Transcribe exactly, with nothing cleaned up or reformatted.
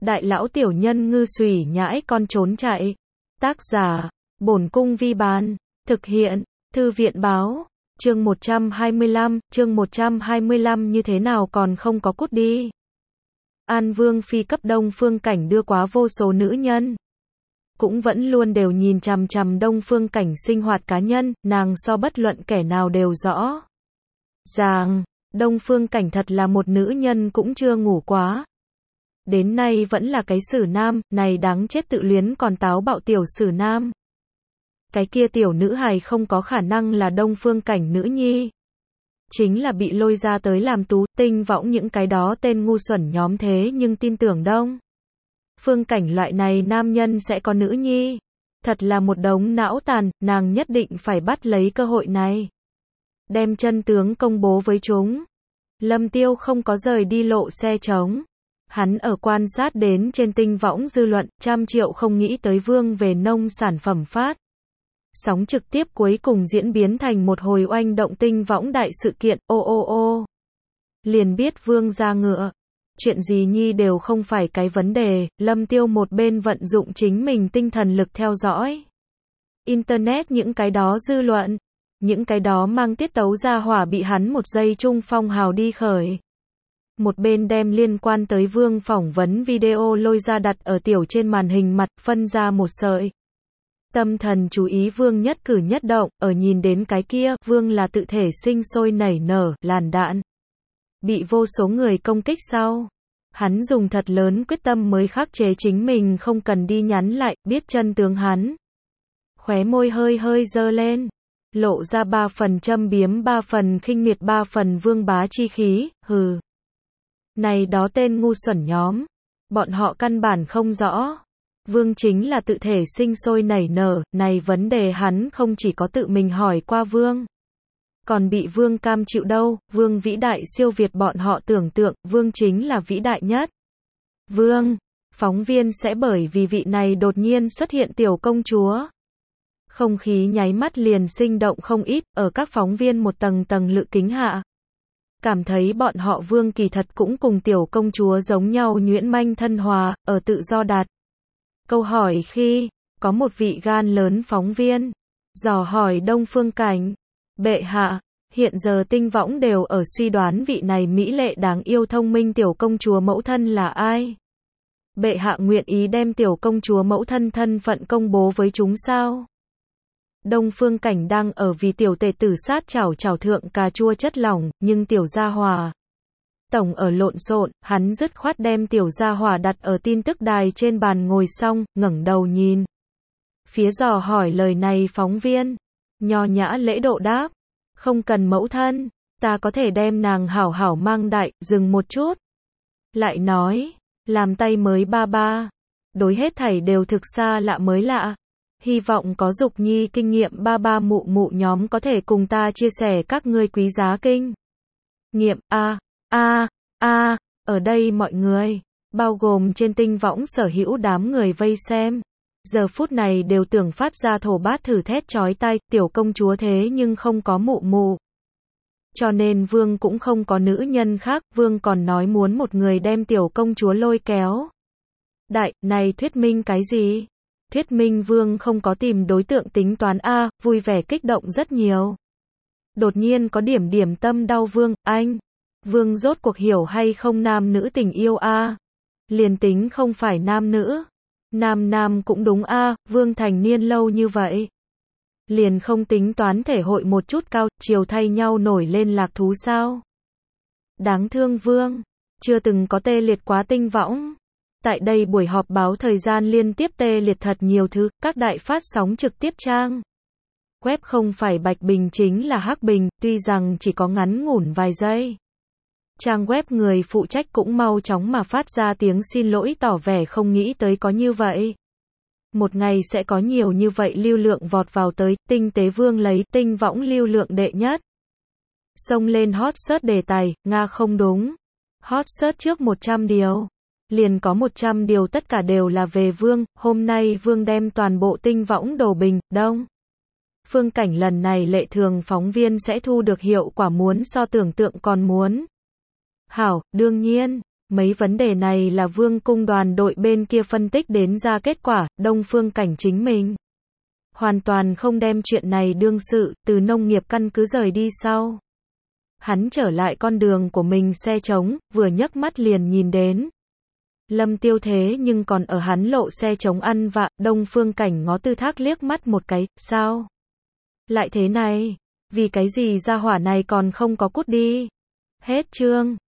Đại lão tiểu nhân ngư xùy nhãi con trốn chạy. Tác giả, Bổn Cung Vi Bán. Thực hiện, Thư viện Báo. Chương một trăm hai mươi lăm, chương một trăm hai mươi lăm như thế nào còn không có cút đi. An Vương Phi cấp Đông Phương Cảnh đưa quá vô số nữ nhân. Cũng vẫn luôn đều nhìn chằm chằm Đông Phương Cảnh sinh hoạt cá nhân, nàng so bất luận kẻ nào đều rõ ràng, Đông Phương Cảnh thật là một nữ nhân cũng chưa ngủ quá. Đến nay vẫn là cái sử nam, này đáng chết tự luyến còn táo bạo tiểu sử nam. Cái kia tiểu nữ hài không có khả năng là Đông Phương Cảnh nữ nhi. Chính là bị lôi ra tới làm tú, tinh võng những cái đó tên ngu xuẩn nhóm thế nhưng tin tưởng Đông Phương Cảnh loại này nam nhân sẽ có nữ nhi. Thật là một đống não tàn, nàng nhất định phải bắt lấy cơ hội này. Đem chân tướng công bố với chúng. Lâm Tiêu không có rời đi lộ xe trống. Hắn ở quan sát đến trên tinh võng dư luận, trăm triệu không nghĩ tới Vương về nông sản phẩm phát. Sóng trực tiếp cuối cùng diễn biến thành một hồi oanh động tinh võng đại sự kiện, ô ô ô. Liền biết Vương ra ngựa. Chuyện gì nhi đều không phải cái vấn đề, Lâm Tiêu một bên vận dụng chính mình tinh thần lực theo dõi. Internet những cái đó dư luận, những cái đó mang tiết tấu ra hỏa bị hắn một giây chung phong hào đi khởi. Một bên đem liên quan tới Vương phỏng vấn video lôi ra đặt ở tiểu trên màn hình mặt, phân ra một sợi. Tâm thần chú ý Vương nhất cử nhất động, ở nhìn đến cái kia, Vương là tự thể sinh sôi nảy nở, làn đạn. Bị vô số người công kích sau. Hắn dùng thật lớn quyết tâm mới khắc chế chính mình không cần đi nhắn lại, biết chân tướng hắn. Khóe môi hơi hơi dơ lên. Lộ ra ba phần châm biếm ba phần khinh miệt ba phần vương bá chi khí, hừ. Này đó tên ngu xuẩn nhóm. Bọn họ căn bản không rõ. Vương chính là tự thể sinh sôi nảy nở, này vấn đề hắn không chỉ có tự mình hỏi qua Vương. Còn bị Vương cam chịu đâu, Vương vĩ đại siêu việt bọn họ tưởng tượng, Vương chính là vĩ đại nhất. Vương, phóng viên sẽ bởi vì vị này đột nhiên xuất hiện tiểu công chúa. Không khí nháy mắt liền sinh động không ít, ở các phóng viên một tầng tầng lự kính hạ. Cảm thấy bọn họ Vương kỳ thật cũng cùng tiểu công chúa giống nhau nhuyễn manh thân hòa, ở tự do đặt câu hỏi khi, có một vị gan lớn phóng viên, dò hỏi Đông Phương Cảnh. Bệ hạ, hiện giờ tinh võng đều ở suy đoán vị này mỹ lệ đáng yêu thông minh tiểu công chúa mẫu thân là ai. Bệ hạ nguyện ý đem tiểu công chúa mẫu thân thân phận công bố với chúng sao? Đông Phương Cảnh đang ở vì tiểu tề tử sát chảo chảo thượng cà chua chất lỏng, nhưng tiểu gia hòa tổng ở lộn xộn, hắn dứt khoát đem tiểu gia hòa đặt ở tin tức đài trên bàn ngồi xong, ngẩng đầu nhìn. Phía dò hỏi lời này phóng viên, nho nhã lễ độ đáp, không cần mẫu thân, ta có thể đem nàng hảo hảo mang đại, dừng một chút. Lại nói, làm tay mới ba ba, đối hết thảy đều thực xa lạ mới lạ. Hy vọng có dục nhi kinh nghiệm ba ba mụ mụ nhóm có thể cùng ta chia sẻ các ngươi quý giá kinh nghiệm. A, a, a, ở đây mọi người, bao gồm trên tinh võng sở hữu đám người vây xem. Giờ phút này đều tưởng phát ra thổ bát thử thét chói tai, tiểu công chúa thế nhưng không có mụ mụ. Cho nên Vương cũng không có nữ nhân khác, Vương còn nói muốn một người đem tiểu công chúa lôi kéo. Đại, này thuyết minh cái gì? Thuyết minh Vương không có tìm đối tượng tính toán A, vui vẻ kích động rất nhiều. Đột nhiên có điểm điểm tâm đau Vương, anh. Vương rốt cuộc hiểu hay không nam nữ tình yêu A. Liền tính không phải nam nữ. Nam nam cũng đúng a, Vương thành niên lâu như vậy. Liền không tính toán thể hội một chút cao, chiều thay nhau nổi lên lạc thú sao. Đáng thương Vương, chưa từng có tê liệt quá tinh võng. Tại đây buổi họp báo thời gian liên tiếp tê liệt thật nhiều thứ, các đại phát sóng trực tiếp trang. Web không phải bạch bình chính là hắc bình, tuy rằng chỉ có ngắn ngủn vài giây. Trang web người phụ trách cũng mau chóng mà phát ra tiếng xin lỗi tỏ vẻ không nghĩ tới có như vậy. Một ngày sẽ có nhiều như vậy lưu lượng vọt vào tới, tinh tế Vương lấy tinh võng lưu lượng đệ nhất. Xông lên hot search đề tài, Nga không đúng. Hot search trước một trăm điều. Liền có một trăm điều tất cả đều là về Vương, hôm nay Vương đem toàn bộ tinh võng đổ bình, Đông Phương Cảnh lần này lệ thường phóng viên sẽ thu được hiệu quả muốn so tưởng tượng còn muốn. Hảo, đương nhiên, Mấy vấn đề này là Vương cung đoàn đội bên kia phân tích đến ra kết quả, Đông Phương Cảnh chính mình hoàn toàn không đem chuyện này đương sự, từ nông nghiệp căn cứ rời đi sau. Hắn trở lại con đường của mình xe trống, vừa nhấc mắt liền nhìn đến Lâm Tiêu thế nhưng còn ở hắn lộ xe trống ăn vạ, Đông Phương Cảnh ngó Tư Thác liếc mắt một cái, sao? Lại thế này, vì cái gì gia hỏa này còn không có cút đi? Hết chương.